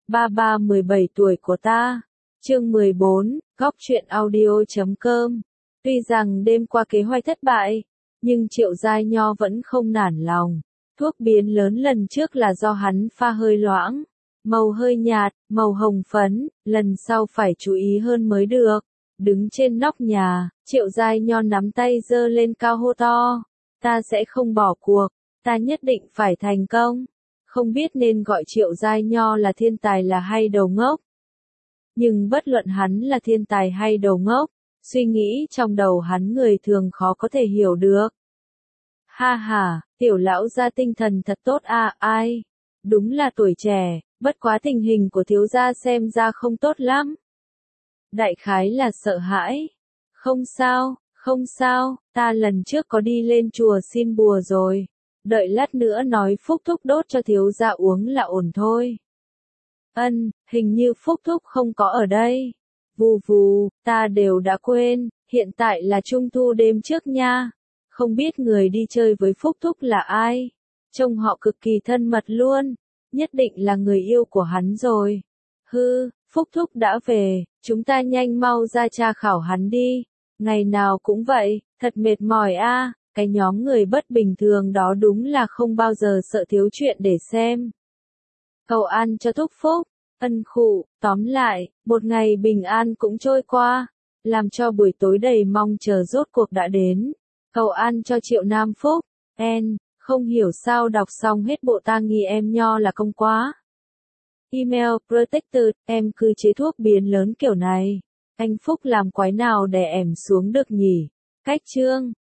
Ba ba 17 tuổi của ta. Chương 14, góc truyện audio.com. Tuy rằng đêm qua kế hoạch thất bại, nhưng Triệu Giai Nho vẫn không nản lòng. Thuốc biến lớn lần trước là do hắn pha hơi loãng, màu hơi nhạt, màu hồng phấn, lần sau phải chú ý hơn mới được. Đứng trên nóc nhà, Triệu Giai Nho nắm tay giơ lên cao hô to. Ta sẽ không bỏ cuộc, ta nhất định phải thành công. Không biết nên gọi Triệu Giai Nho là thiên tài là hay đầu ngốc. Nhưng bất luận hắn là thiên tài hay đầu ngốc, suy nghĩ trong đầu hắn người thường khó có thể hiểu được. Ha ha, tiểu lão gia tinh thần thật tốt à, ai? Đúng là tuổi trẻ, bất quá tình hình của thiếu gia xem ra không tốt lắm. Đại khái là sợ hãi. Không sao, ta lần trước có đi lên chùa xin bùa rồi. Đợi lát nữa nói Phúc Thúc đốt cho thiếu gia uống là ổn thôi. Hình như Phúc Thúc không có ở đây. Vù vù, ta đều đã quên, hiện tại là Trung thu đêm trước nha. Không biết người đi chơi với Phúc Thúc là ai? Trông họ cực kỳ thân mật luôn, nhất định là người yêu của hắn rồi. Phúc Thúc đã về, chúng ta nhanh mau ra tra khảo hắn đi. Ngày nào cũng vậy, thật mệt mỏi a. Cái nhóm người bất bình thường đó đúng là không bao giờ sợ thiếu chuyện để xem. Cầu an cho Thúc Phúc, tóm lại, một ngày bình an cũng trôi qua, làm cho buổi tối đầy mong chờ rốt cuộc đã đến. Cầu an cho Triệu Nam Phúc, không hiểu sao đọc xong hết bộ ta nghi em Nho là công quá. Email Protector, em cứ chế thuốc biến lớn kiểu này. Anh Phúc làm quái nào để ẻm xuống được nhỉ? Cách chương